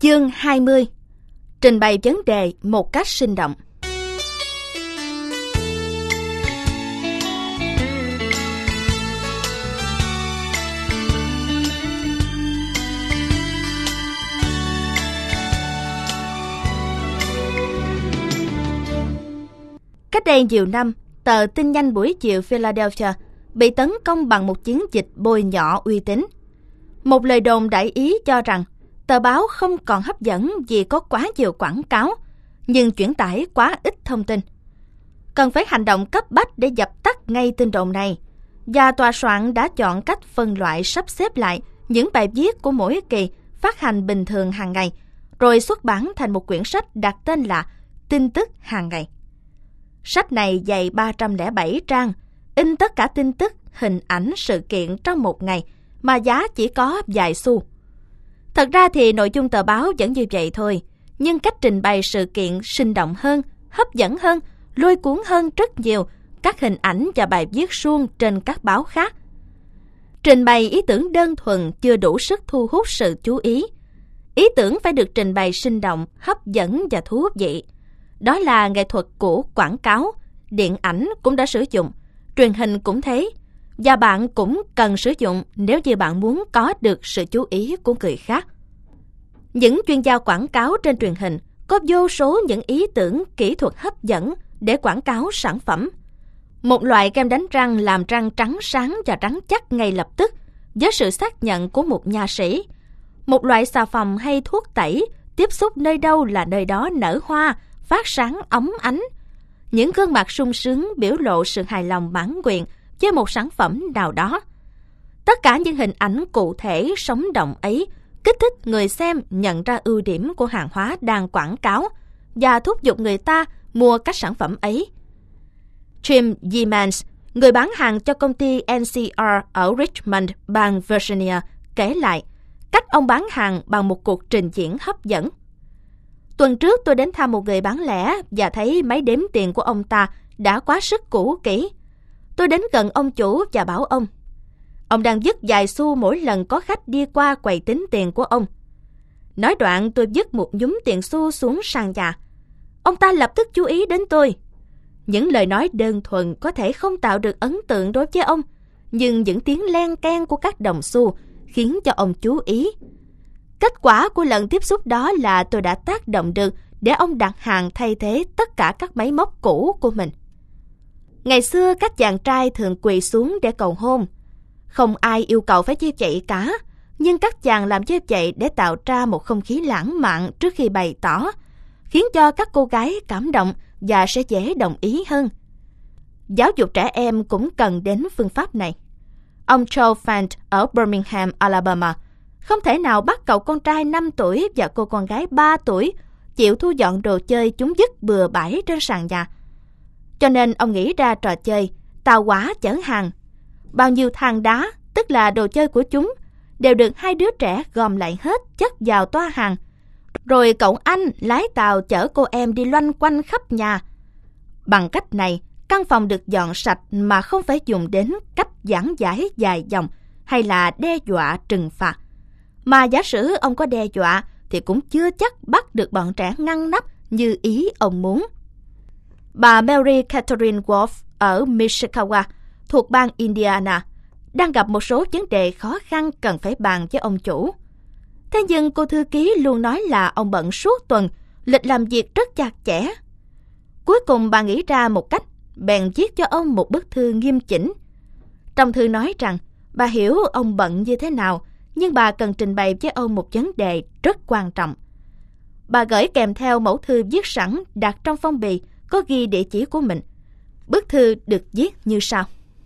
Chương 20. Trình bày vấn đề một cách sinh động. Cách đây nhiều năm, tờ tin nhanh buổi chiều Philadelphia bị tấn công bằng một chiến dịch bôi nhọ uy tín. Một lời đồn đại ý cho rằng tờ báo không còn hấp dẫn vì có quá nhiều quảng cáo, nhưng chuyển tải quá ít thông tin. Cần phải hành động cấp bách để dập tắt ngay tin đồn này, và tòa soạn đã chọn cách phân loại sắp xếp lại những bài viết của mỗi kỳ phát hành bình thường hàng ngày, rồi xuất bản thành một quyển sách đặt tên là Tin tức hàng ngày. Sách này dày 307 trang, in tất cả tin tức, hình ảnh, sự kiện trong một ngày, mà giá chỉ có vài xu. Thật ra thì nội dung tờ báo vẫn như vậy thôi, nhưng cách trình bày sự kiện sinh động hơn, hấp dẫn hơn, lôi cuốn hơn rất nhiều các hình ảnh và bài viết suông trên các báo khác. Trình bày ý tưởng đơn thuần chưa đủ sức thu hút sự chú ý. Ý tưởng phải được trình bày sinh động, hấp dẫn và thú vị. Đó là nghệ thuật của quảng cáo, điện ảnh cũng đã sử dụng, truyền hình cũng thế, và bạn cũng cần sử dụng nếu như bạn muốn có được sự chú ý của người khác. Những chuyên gia quảng cáo trên truyền hình có vô số những ý tưởng kỹ thuật hấp dẫn để quảng cáo sản phẩm. Một loại kem đánh răng làm răng trắng sáng và trắng chắc ngay lập tức với sự xác nhận của một nha sĩ. Một loại xà phòng hay thuốc tẩy tiếp xúc nơi đâu là nơi đó nở hoa, phát sáng óng ánh. Những gương mặt sung sướng biểu lộ sự hài lòng mãn nguyện với một sản phẩm nào đó. Tất cả những hình ảnh cụ thể sống động ấy kích thích người xem nhận ra ưu điểm của hàng hóa đang quảng cáo và thúc giục người ta mua các sản phẩm ấy. Jim Yemans, người bán hàng cho công ty NCR ở Richmond, bang Virginia, kể lại cách ông bán hàng bằng một cuộc trình diễn hấp dẫn. Tuần trước tôi đến thăm một người bán lẻ và thấy máy đếm tiền của ông ta đã quá sức cũ kỹ. Tôi đến gần ông chủ và bảo ông đang vứt vài xu mỗi lần có khách đi qua quầy tính tiền của ông. Nói đoạn tôi vứt một nhúm tiền xu xuống sàn nhà. Ông ta lập tức chú ý đến tôi. Những lời nói đơn thuần có thể không tạo được ấn tượng đối với ông, nhưng những tiếng len keng của các đồng xu khiến cho ông chú ý. Kết quả của lần tiếp xúc đó là tôi đã tác động được để ông đặt hàng thay thế tất cả các máy móc cũ của mình. Ngày xưa các chàng trai thường quỳ xuống để cầu hôn. Không ai yêu cầu phải như vậy cả, nhưng các chàng làm như vậy để tạo ra một không khí lãng mạn trước khi bày tỏ, khiến cho các cô gái cảm động và sẽ dễ đồng ý hơn. Giáo dục trẻ em cũng cần đến phương pháp này. Ông Joe Fant ở Birmingham, Alabama, không thể nào bắt cậu con trai 5 tuổi và cô con gái 3 tuổi chịu thu dọn đồ chơi chúng vứt bừa bãi trên sàn nhà. Cho nên ông nghĩ ra trò chơi tàu hỏa chở hàng. Bao nhiêu than đá, tức là đồ chơi của chúng, đều được hai đứa trẻ gom lại hết chất vào toa hàng. Rồi cậu anh lái tàu chở cô em đi loanh quanh khắp nhà. Bằng cách này, căn phòng được dọn sạch mà không phải dùng đến cách giảng giải dài dòng hay là đe dọa trừng phạt. Mà giả sử ông có đe dọa thì cũng chưa chắc bắt được bọn trẻ ngăn nắp như ý ông muốn. Bà Mary Catherine Wolf ở Mishikawa, thuộc bang Indiana, đang gặp một số vấn đề khó khăn cần phải bàn với ông chủ. Thế nhưng cô thư ký luôn nói là ông bận suốt tuần, lịch làm việc rất chặt chẽ. Cuối cùng bà nghĩ ra một cách, bèn viết cho ông một bức thư nghiêm chỉnh. Trong thư nói rằng bà hiểu ông bận như thế nào, nhưng bà cần trình bày với ông một vấn đề rất quan trọng. Bà gửi kèm theo mẫu thư viết sẵn đặt trong phong bì có ghi địa chỉ của mình. Bức thư được viết như sau.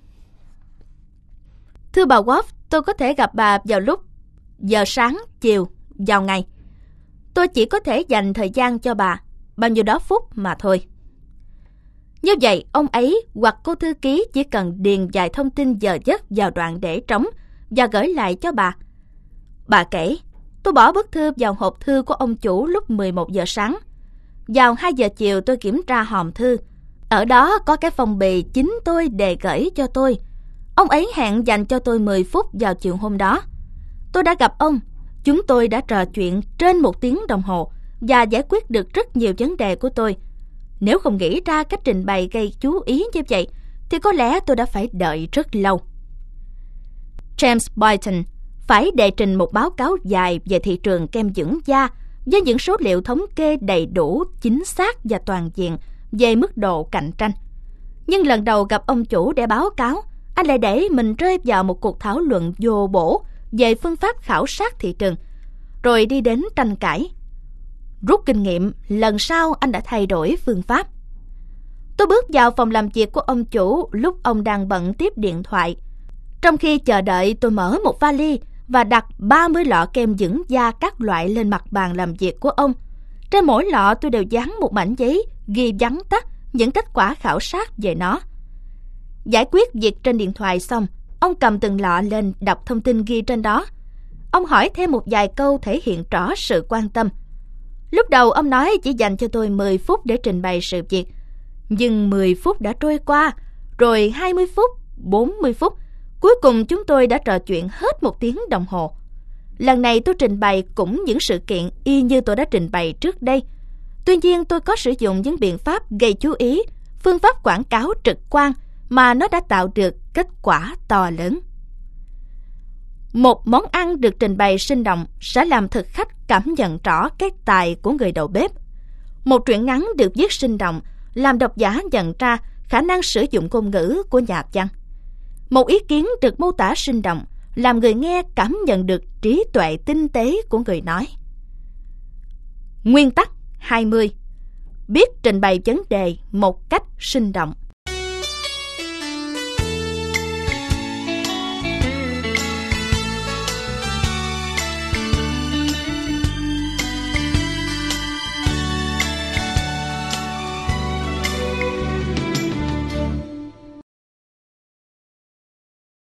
Thưa bà Wolf, tôi có thể gặp bà vào lúc giờ sáng, chiều, vào ngày. Tôi chỉ có thể dành thời gian cho bà bao nhiêu đó phút mà thôi. Như vậy, ông ấy hoặc cô thư ký chỉ cần điền vài thông tin giờ giấc vào đoạn để trống và gửi lại cho bà. Bà kể, tôi bỏ bức thư vào hộp thư của ông chủ lúc 11 giờ sáng. Vào 2 giờ chiều tôi kiểm tra hòm thư. Ở đó có cái phong bì chính tôi đề gửi cho tôi. Ông ấy hẹn dành cho tôi 10 phút vào chiều hôm đó. Tôi đã gặp ông, Chúng tôi đã trò chuyện trên 1 tiếng đồng hồ và giải quyết được rất nhiều vấn đề của tôi. Nếu không nghĩ ra cách trình bày gây chú ý như vậy, thì có lẽ tôi đã phải đợi rất lâu. James Boynton phải đệ trình một báo cáo dài về thị trường kem dưỡng da với những số liệu thống kê đầy đủ, chính xác và toàn diện về mức độ cạnh tranh. Nhưng lần đầu gặp ông chủ để báo cáo, anh lại để mình rơi vào một cuộc thảo luận vô bổ về phương pháp khảo sát thị trường, rồi đi đến tranh cãi. Rút kinh nghiệm, lần sau anh đã thay đổi phương pháp. Tôi bước vào phòng làm việc của ông chủ lúc ông đang bận tiếp điện thoại. Trong khi chờ đợi, tôi mở một vali và đặt 30 lọ kem dưỡng da các loại lên mặt bàn làm việc của ông. Trên mỗi lọ tôi đều dán một mảnh giấy ghi vắn tắt những kết quả khảo sát về nó. Giải quyết việc trên điện thoại xong, ông cầm từng lọ lên đọc thông tin ghi trên đó. Ông hỏi thêm một vài câu thể hiện rõ sự quan tâm. Lúc đầu ông nói chỉ dành cho tôi 10 phút để trình bày sự việc. Nhưng 10 phút đã trôi qua, rồi 20 phút, 40 phút. Cuối cùng chúng tôi đã trò chuyện hết 1 tiếng đồng hồ. Lần này tôi trình bày cũng những sự kiện y như tôi đã trình bày trước đây. Tuy nhiên tôi có sử dụng những biện pháp gây chú ý, phương pháp quảng cáo trực quan mà nó đã tạo được kết quả to lớn. Một món ăn được trình bày sinh động sẽ làm thực khách cảm nhận rõ cái tài của người đầu bếp. Một truyện ngắn được viết sinh động làm độc giả nhận ra khả năng sử dụng ngôn ngữ của nhà văn. Một ý kiến được mô tả sinh động làm người nghe cảm nhận được trí tuệ tinh tế của người nói. Nguyên tắc 20. Biết trình bày vấn đề một cách sinh động.